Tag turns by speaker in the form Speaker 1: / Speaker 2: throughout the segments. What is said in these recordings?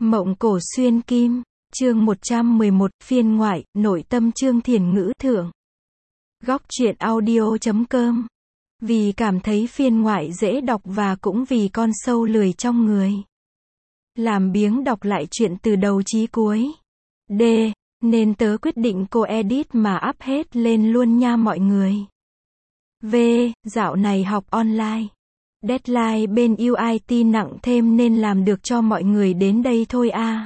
Speaker 1: Mộng cổ xuyên kim, chương 111, phiên ngoại, nội tâm Chương Thiền Ngữ thượng. Góc truyện audio.com. Vì cảm thấy phiên ngoại dễ đọc và cũng vì con sâu lười trong người. Làm biếng đọc lại chuyện từ đầu chí cuối. D. Nên tớ quyết định cô edit mà up hết lên luôn nha mọi người. V. Dạo này học online. Deadline bên UIT nặng thêm nên làm được cho mọi người đến đây thôi a.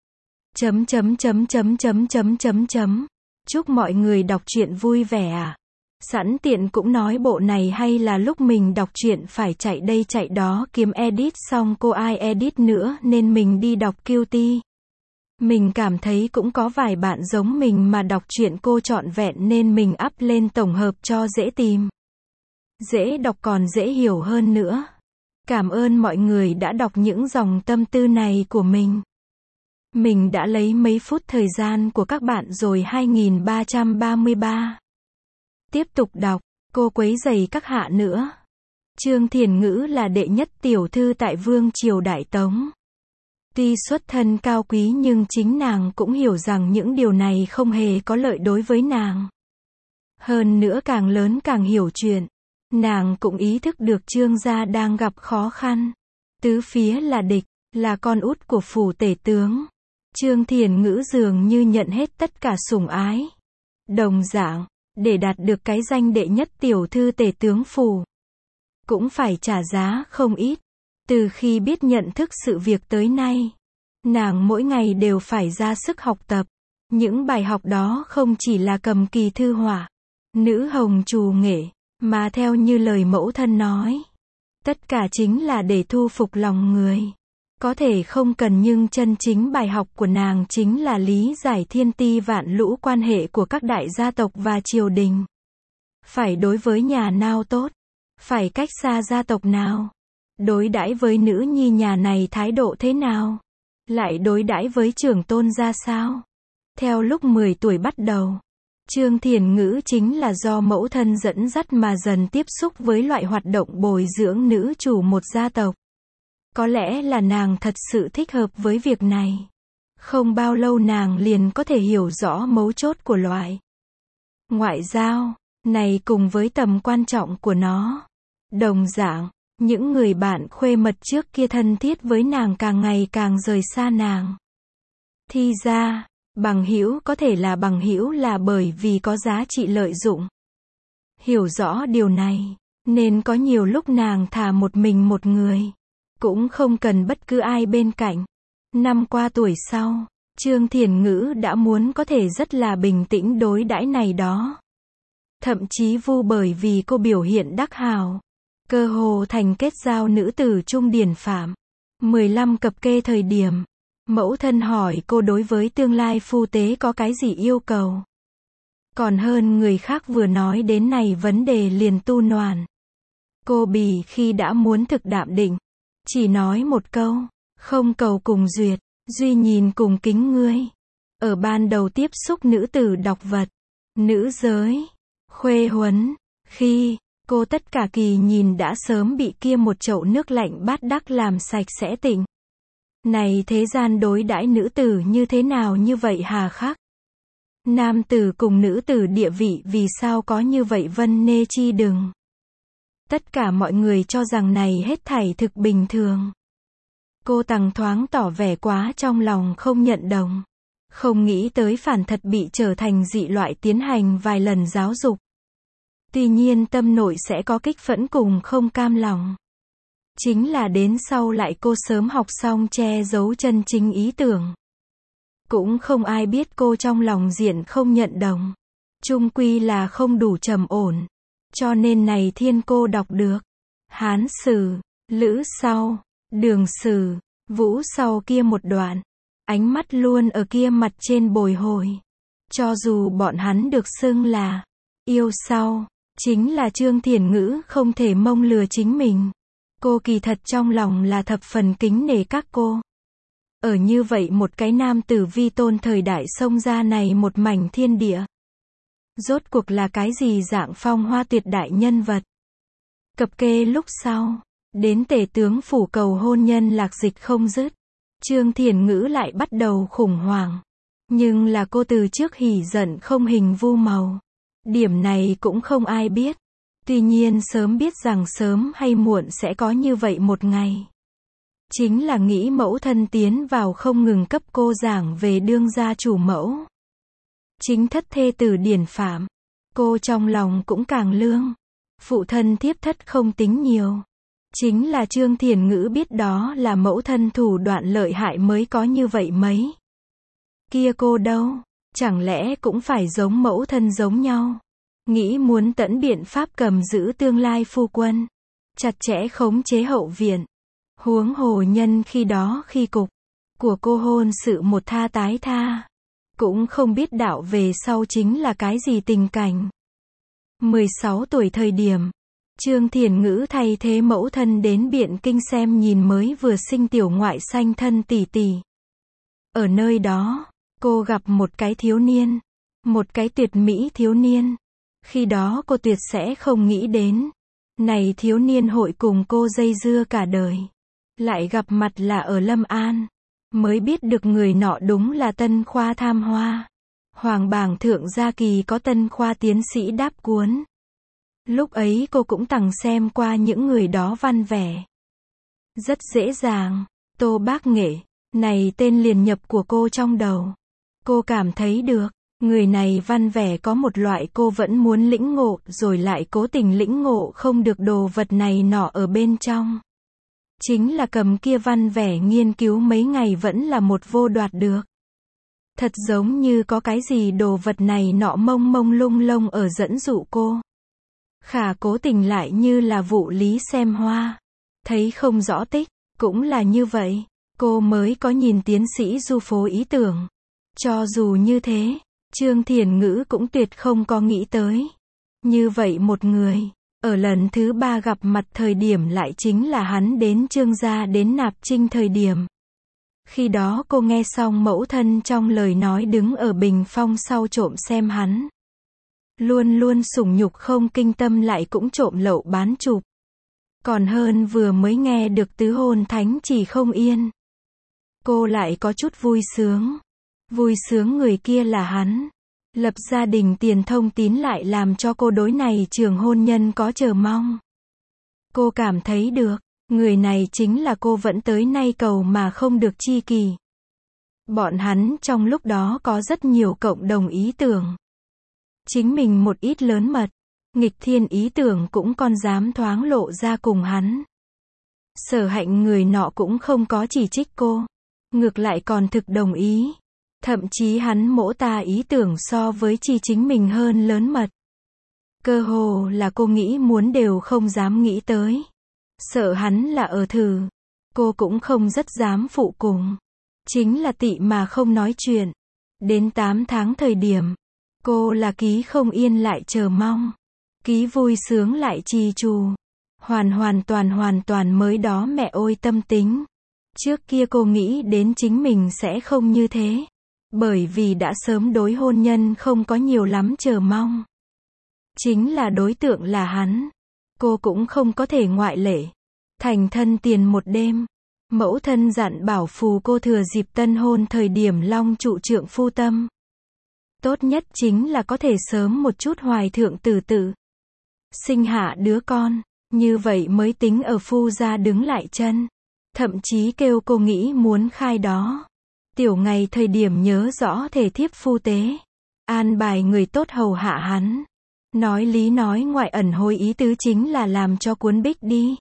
Speaker 1: Chúc mọi người đọc truyện vui vẻ à. Sẵn tiện cũng nói bộ này hay là lúc mình đọc truyện phải chạy đây chạy đó kiếm edit xong cô ai edit nữa nên mình đi đọc QT. Mình cảm thấy cũng có vài bạn giống mình mà đọc truyện cô trọn vẹn nên mình up lên tổng hợp cho dễ tìm. Dễ đọc còn dễ hiểu hơn nữa. Cảm ơn mọi người đã đọc những dòng tâm tư này của mình. Mình đã lấy mấy phút thời gian của các bạn rồi. 2333. Tiếp tục đọc, cô quấy rầy các hạ nữa. Chương Thiền Ngữ là đệ nhất tiểu thư tại Vương triều Đại Tống. Tuy xuất thân cao quý nhưng chính nàng cũng hiểu rằng những điều này không hề có lợi đối với nàng. Hơn nữa càng lớn càng hiểu chuyện. Nàng cũng ý thức được Trương gia đang gặp khó khăn. Tứ phía là địch, là con út của phủ tể tướng. Chương Thiền Ngữ dường như nhận hết tất cả sủng ái. Đồng dạng, để đạt được cái danh đệ nhất tiểu thư tể tướng phủ, cũng phải trả giá không ít. Từ khi biết nhận thức sự việc tới nay, nàng mỗi ngày đều phải ra sức học tập. Những bài học đó không chỉ là cầm kỳ thư họa, nữ hồng trù nghệ, mà theo như lời mẫu thân nói, tất cả chính là để thu phục lòng người. Có thể không cần nhưng chân chính bài học của nàng chính là lý giải thiên ti vạn lũ quan hệ của các đại gia tộc và triều đình. Phải đối với nhà nào tốt, phải cách xa gia tộc nào, đối đãi với nữ nhi nhà này thái độ thế nào, lại đối đãi với trưởng tôn ra sao. Theo lúc 10 tuổi bắt đầu, Chương Thiền Ngữ chính là do mẫu thân dẫn dắt mà dần tiếp xúc với loại hoạt động bồi dưỡng nữ chủ một gia tộc. Có lẽ là nàng thật sự thích hợp với việc này. Không bao lâu nàng liền có thể hiểu rõ mấu chốt của loại ngoại giao này cùng với tầm quan trọng của nó. Đồng dạng, những người bạn khuê mật trước kia thân thiết với nàng càng ngày càng rời xa nàng. Thì ra, bằng hữu có thể là bằng hữu là bởi vì có giá trị lợi dụng. Hiểu rõ điều này, nên có nhiều lúc nàng thà một mình một người, cũng không cần bất cứ ai bên cạnh. Năm qua tuổi sau, Chương Thiền Ngữ đã muốn có thể rất là bình tĩnh đối đãi này đó. Thậm chí vu bởi vì cô biểu hiện đắc hào, cơ hồ thành kết giao nữ tử trung điển phạm. 15 cập kê thời điểm, mẫu thân hỏi cô đối với tương lai phu tế có cái gì yêu cầu. Còn hơn người khác vừa nói đến này vấn đề liền tu noàn. Cô bì khi đã muốn thực đạm định, chỉ nói một câu, không cầu cùng duyệt, duy nhìn cùng kính ngươi. Ở ban đầu tiếp xúc nữ tử đọc vật, nữ giới, khuê huấn, khi cô tất cả kỳ nhìn đã sớm bị kia một chậu nước lạnh bát đắc làm sạch sẽ tịnh. Này thế gian đối đãi nữ tử như thế nào như vậy hà khắc? Nam tử cùng nữ tử địa vị vì sao có như vậy vân nê chi đừng? Tất cả mọi người cho rằng này hết thảy thực bình thường. Cô tằng thoáng tỏ vẻ quá trong lòng không nhận đồng. Không nghĩ tới phản thật bị trở thành dị loại tiến hành vài lần giáo dục. Tuy nhiên tâm nội sẽ có kích phẫn cùng không cam lòng. Chính là đến sau lại cô sớm học xong che giấu chân chính ý tưởng. Cũng không ai biết cô trong lòng diện không nhận đồng. Chung quy là không đủ trầm ổn. Cho nên này thiên cô đọc được. Hán sử, Lữ sau, Đường sử, Vũ sau kia một đoạn. Ánh mắt luôn ở kia mặt trên bồi hồi. Cho dù bọn hắn được xưng là yêu sau, chính là Chương Thiền Ngữ không thể mông lừa chính mình. Cô kỳ thật trong lòng là thập phần kính nể các cô. Ở như vậy một cái nam tử vi tôn thời đại xông ra này một mảnh thiên địa. Rốt cuộc là cái gì dạng phong hoa tuyệt đại nhân vật. Cập kê lúc sau, đến tể tướng phủ cầu hôn nhân lạc dịch không dứt. Trương Thiền Ngữ lại bắt đầu khủng hoảng. Nhưng là cô từ trước hỉ giận không hình vu màu. Điểm này cũng không ai biết. Tuy nhiên sớm biết rằng sớm hay muộn sẽ có như vậy một ngày. Chính là nghĩ mẫu thân tiến vào không ngừng cấp cô giảng về đương gia chủ mẫu. Chính thất thê tử điển phạm. Cô trong lòng cũng càng lương. Phụ thân thiếp thất không tính nhiều. Chính là Trương Thiền Ngữ biết đó là mẫu thân thủ đoạn lợi hại mới có như vậy mấy. Kia cô đâu? Chẳng lẽ cũng phải giống mẫu thân giống nhau? Nghĩ muốn tận biện pháp cầm giữ tương lai phu quân. Chặt chẽ khống chế hậu viện. Huống hồ nhân khi đó khi cục của cô hôn sự một tha tái tha. Cũng không biết đạo về sau chính là cái gì tình cảnh. 16 tuổi thời điểm. Trương Thiền Ngữ thay thế mẫu thân đến Biện Kinh xem nhìn mới vừa sinh tiểu ngoại sanh thân tỷ tỷ. Ở nơi đó, cô gặp một cái thiếu niên. Một cái tuyệt mỹ thiếu niên. Khi đó cô tuyệt sẽ không nghĩ đến. Này thiếu niên hội cùng cô dây dưa cả đời. Lại gặp mặt là ở Lâm An. Mới biết được người nọ đúng là Tân Khoa Tham Hoa. Hoàng bảng thượng gia kỳ có Tân Khoa tiến sĩ đáp cuốn. Lúc ấy cô cũng từng xem qua những người đó văn vẻ. Rất dễ dàng, Tô Bác Nghệ, này tên liền nhập của cô trong đầu. Cô cảm thấy được, người này văn vẻ có một loại cô vẫn muốn lĩnh ngộ rồi lại cố tình lĩnh ngộ không được đồ vật này nọ ở bên trong. Chính là cầm kia văn vẻ nghiên cứu mấy ngày vẫn là một vô đoạt được. Thật giống như có cái gì đồ vật này nọ mông mông lung lung ở dẫn dụ cô. Khả cố tình lại như là vụ lý xem hoa. Thấy không rõ tích, cũng là như vậy. Cô mới có nhìn tiến sĩ du phố ý tưởng. Cho dù như thế, Trương Thiền Ngữ cũng tuyệt không có nghĩ tới. Như vậy một người, ở lần thứ 3 gặp mặt thời điểm lại chính là hắn đến Trương gia đến nạp trinh thời điểm. Khi đó cô nghe xong mẫu thân trong lời nói đứng ở bình phong sau trộm xem hắn. Luôn luôn sủng nhục không kinh tâm lại cũng trộm lậu bán chụp. Còn hơn vừa mới nghe được tứ hôn thánh chỉ không yên. Cô lại có chút vui sướng. Vui sướng người kia là hắn. Lập gia đình tiền thông tín lại làm cho cô đối này trường hôn nhân có chờ mong. Cô cảm thấy được, người này chính là cô vẫn tới nay cầu mà không được chi kỳ. Bọn hắn trong lúc đó có rất nhiều cộng đồng ý tưởng. Chính mình một ít lớn mật, nghịch thiên ý tưởng cũng còn dám thoáng lộ ra cùng hắn. Sở Hạnh người nọ cũng không có chỉ trích cô. Ngược lại còn thực đồng ý. Thậm chí hắn mỗ ta ý tưởng so với chi chính mình hơn lớn mật. Cơ hồ là cô nghĩ muốn đều không dám nghĩ tới. Sợ hắn là ở thử. Cô cũng không rất dám phụ cùng. Chính là tị mà không nói chuyện. Đến 8 tháng thời điểm. Cô là ký không yên lại chờ mong. Ký vui sướng lại trì trù. Hoàn toàn mới đó mẹ ôi tâm tính. Trước kia cô nghĩ đến chính mình sẽ không như thế. Bởi vì đã sớm đối hôn nhân không có nhiều lắm chờ mong. Chính là đối tượng là hắn. Cô cũng không có thể ngoại lệ. Thành thân tiền một đêm. Mẫu thân dặn bảo phù cô thừa dịp tân hôn thời điểm long trụ trượng phu tâm. Tốt nhất chính là có thể sớm một chút hoài thượng tử tử. Sinh hạ đứa con. Như vậy mới tính ở phu gia đứng lại chân. Thậm chí kêu cô nghĩ muốn khai đó. Tiểu ngày thời điểm nhớ rõ thể thiếp phu tế. An bài người tốt hầu hạ hắn. Nói lý nói ngoại ẩn hối ý tứ chính là làm cho cuốn bích đi.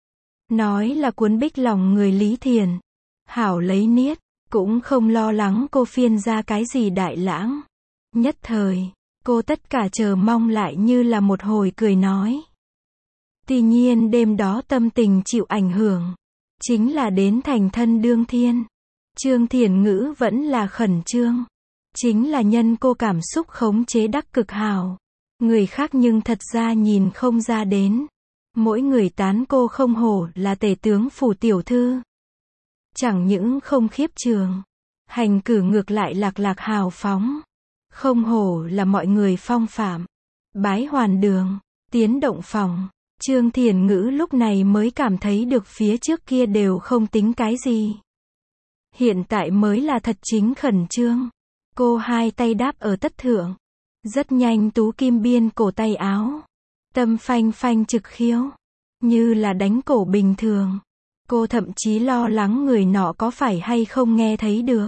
Speaker 1: Nói là cuốn bích lòng người Lý Thiền. Hảo lấy niết. Cũng không lo lắng cô phiên ra cái gì đại lãng. Nhất thời, cô tất cả chờ mong lại như là một hồi cười nói. Tuy nhiên đêm đó tâm tình chịu ảnh hưởng. Chính là đến thành thân đương thiên. Trương Thiền Ngữ vẫn là khẩn trương. Chính là nhân cô cảm xúc khống chế đắc cực hào. Người khác nhưng thật ra nhìn không ra đến. Mỗi người tán cô không hổ là tể tướng phủ tiểu thư. Chẳng những không khiếp trường. Hành cử ngược lại lạc hào phóng. Không hổ là mọi người phong phạm. Bái hoàn đường, tiến động phòng. Trương Thiền Ngữ lúc này mới cảm thấy được phía trước kia đều không tính cái gì. Hiện tại mới là thật chính khẩn trương. Cô hai tay đáp ở tất thượng. Rất nhanh Tú Kim biên cổ tay áo. Tâm phanh phanh trực khiếu. Như là đánh cổ bình thường. Cô thậm chí lo lắng người nọ có phải hay không nghe thấy được.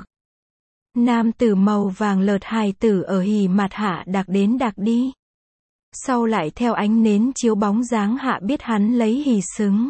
Speaker 1: Nam tử màu vàng lợt hài tử ở hỉ mặt hạ đạc đến đạc đi. Sau lại theo ánh nến chiếu bóng dáng hạ biết hắn lấy hỉ xứng.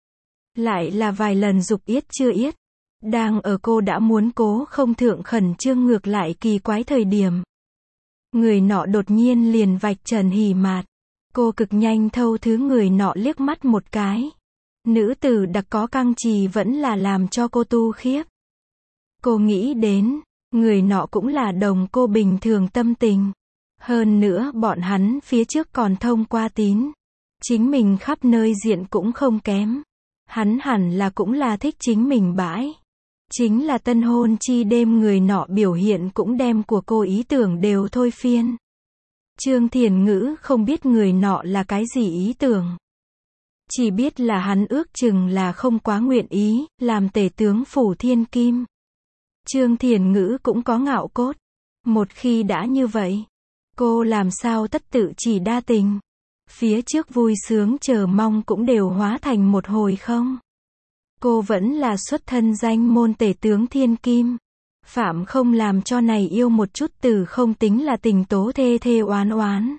Speaker 1: Lại là vài lần dục yết chưa yết. Đang ở cô đã muốn cố không thượng khẩn trương ngược lại kỳ quái thời điểm. Người nọ đột nhiên liền vạch trần hỉ mạt. Cô cực nhanh thâu thứ người nọ liếc mắt một cái. Nữ tử đặc có căng trì vẫn là làm cho cô tu khiếp. Cô nghĩ đến, người nọ cũng là đồng cô bình thường tâm tình. Hơn nữa bọn hắn phía trước còn thông qua tín. Chính mình khắp nơi diện cũng không kém. Hắn hẳn là cũng là thích chính mình bãi. Chính là tân hôn chi đêm người nọ biểu hiện cũng đem của cô ý tưởng đều thôi phiên. Trương Thiền Ngữ không biết người nọ là cái gì ý tưởng. Chỉ biết là hắn ước chừng là không quá nguyện ý, làm tể tướng phủ thiên kim. Trương Thiền Ngữ cũng có ngạo cốt. Một khi đã như vậy, cô làm sao tất tự chỉ đa tình. Phía trước vui sướng chờ mong cũng đều hóa thành một hồi không. Cô vẫn là xuất thân danh môn tể tướng thiên kim. Phạm không làm cho này yêu một chút từ không tính là tình tố thê thê oán oán.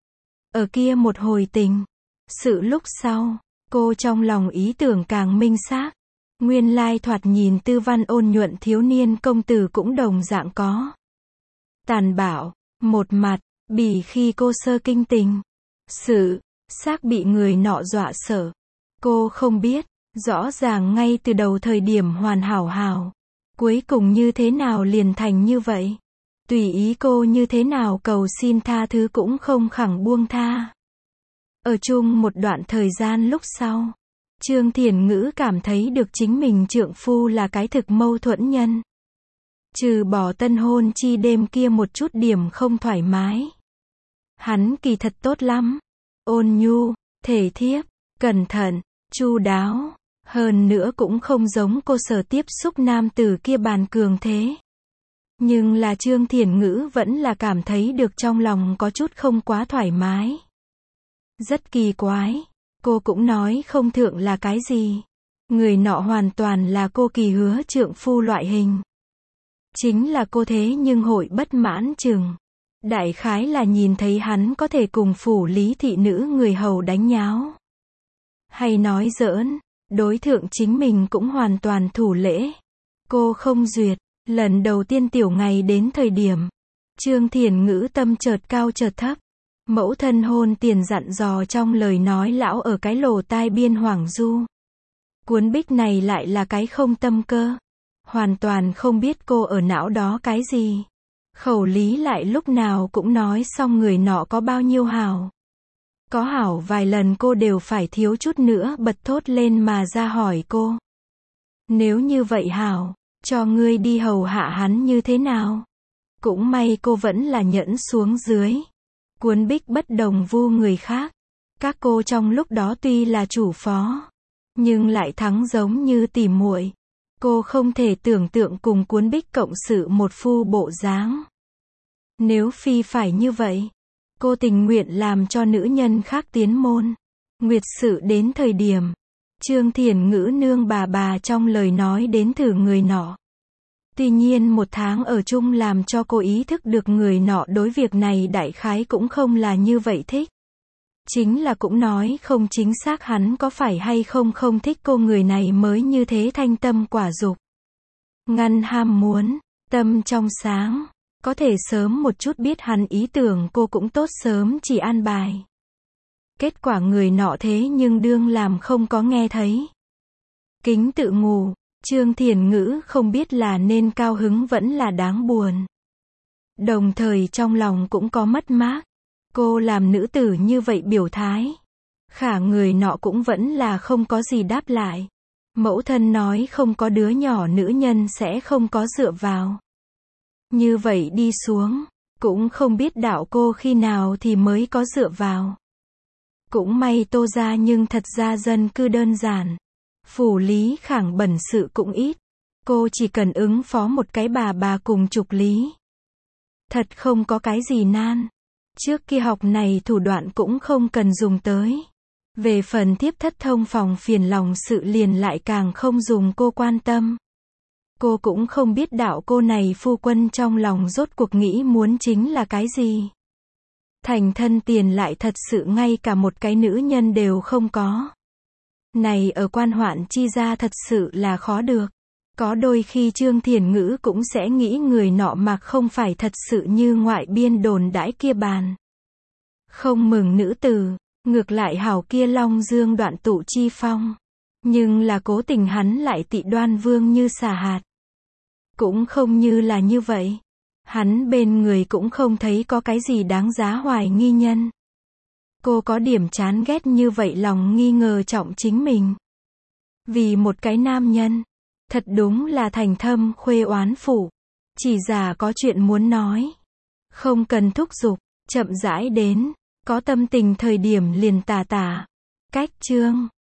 Speaker 1: Ở kia một hồi tình. Sự lúc sau, cô trong lòng ý tưởng càng minh xác. Nguyên lai thoạt nhìn tư văn ôn nhuận thiếu niên công tử cũng đồng dạng có. Tàn bạo, một mặt, bỉ khi cô sơ kinh tình. Sự, xác bị người nọ dọa sợ. Cô không biết, rõ ràng ngay từ đầu thời điểm hoàn hảo hảo. Cuối cùng như thế nào liền thành như vậy. Tùy ý cô như thế nào cầu xin tha thứ cũng không khẳng buông tha. Ở chung một đoạn thời gian lúc sau, Trương Thiền Ngữ cảm thấy được chính mình trượng phu là cái thực mâu thuẫn nhân. Trừ bỏ tân hôn chi đêm kia một chút điểm không thoải mái. Hắn kỳ thật tốt lắm. Ôn nhu, thể thiếp, cẩn thận, chu đáo. Hơn nữa cũng không giống cô sở tiếp xúc nam tử kia bàn cường thế. Nhưng là Trương Thiền Ngữ vẫn là cảm thấy được trong lòng có chút không quá thoải mái. Rất kỳ quái. Cô cũng nói không thượng là cái gì. Người nọ hoàn toàn là cô kỳ hứa trượng phu loại hình. Chính là cô thế nhưng hội bất mãn chừng. Đại khái là nhìn thấy hắn có thể cùng phủ lý thị nữ người hầu đánh nháo. Hay nói giỡn, đối thượng chính mình cũng hoàn toàn thủ lễ. Cô không duyệt, lần đầu tiên tiểu ngày đến thời điểm. Trương Thiền Ngữ tâm chợt cao chợt thấp. Mẫu thân hôn tiền dặn dò trong lời nói lão ở cái lỗ tai biên hoảng du. Cuốn bích này lại là cái không tâm cơ. Hoàn toàn không biết cô ở não đó cái gì. Khẩu lý lại lúc nào cũng nói xong người nọ có bao nhiêu hảo. Có hảo vài lần cô đều phải thiếu chút nữa bật thốt lên mà ra hỏi cô. Nếu như vậy hảo, cho ngươi đi hầu hạ hắn như thế nào? Cũng may cô vẫn là nhẫn xuống dưới. Cuốn bích bất đồng vu người khác. Các cô trong lúc đó tuy là chủ phó, nhưng lại thắng giống như tỉ muội. Cô không thể tưởng tượng cùng cuốn bích cộng sự một phu bộ dáng. Nếu phi phải như vậy, cô tình nguyện làm cho nữ nhân khác tiến môn. Nguyệt sự đến thời điểm, Trương Thiền Ngữ nương bà trong lời nói đến thử người nọ. Tuy nhiên một tháng ở chung làm cho cô ý thức được người nọ đối việc này đại khái cũng không là như vậy thích. Chính là cũng nói không chính xác hắn có phải hay không không thích cô người này mới như thế thanh tâm quả dục. Ngăn ham muốn, tâm trong sáng. Có thể sớm một chút biết hắn ý tưởng cô cũng tốt sớm chỉ an bài. Kết quả người nọ thế nhưng đương làm không có nghe thấy. Kính tự ngủ, Trương Thiền Ngữ không biết là nên cao hứng vẫn là đáng buồn. Đồng thời trong lòng cũng có mất mát. Cô làm nữ tử như vậy biểu thái. Khả người nọ cũng vẫn là không có gì đáp lại. Mẫu thân nói không có đứa nhỏ nữ nhân sẽ không có dựa vào. Như vậy đi xuống, cũng không biết đạo cô khi nào thì mới có dựa vào. Cũng may Tô ra nhưng thật ra dân cư đơn giản. Phủ lý khảng bẩn sự cũng ít. Cô chỉ cần ứng phó một cái bà cùng Trục Lý. Thật không có cái gì nan. Trước kia học này thủ đoạn cũng không cần dùng tới. Về phần thiếp thất thông phòng phiền lòng sự liền lại càng không dùng cô quan tâm. Cô cũng không biết đạo cô này phu quân trong lòng rốt cuộc nghĩ muốn chính là cái gì. Thành thân tiền lại thật sự ngay cả một cái nữ nhân đều không có. Này ở quan hoạn chi gia thật sự là khó được. Có đôi khi Trương Thiền Ngữ cũng sẽ nghĩ người nọ mà không phải thật sự như ngoại biên đồn đãi kia bàn. Không mừng nữ tử, ngược lại hảo kia long dương đoạn tụ chi phong. Nhưng là cố tình hắn lại tị Đoan Vương như xà hạt. Cũng không như là như vậy. Hắn bên người cũng không thấy có cái gì đáng giá hoài nghi nhân. Cô có điểm chán ghét như vậy lòng nghi ngờ trọng chính mình. Vì một cái nam nhân, thật đúng là thành thâm khuê oán phủ. Chỉ già có chuyện muốn nói. Không cần thúc giục, chậm rãi đến. Có tâm tình thời điểm liền tả. Cách chương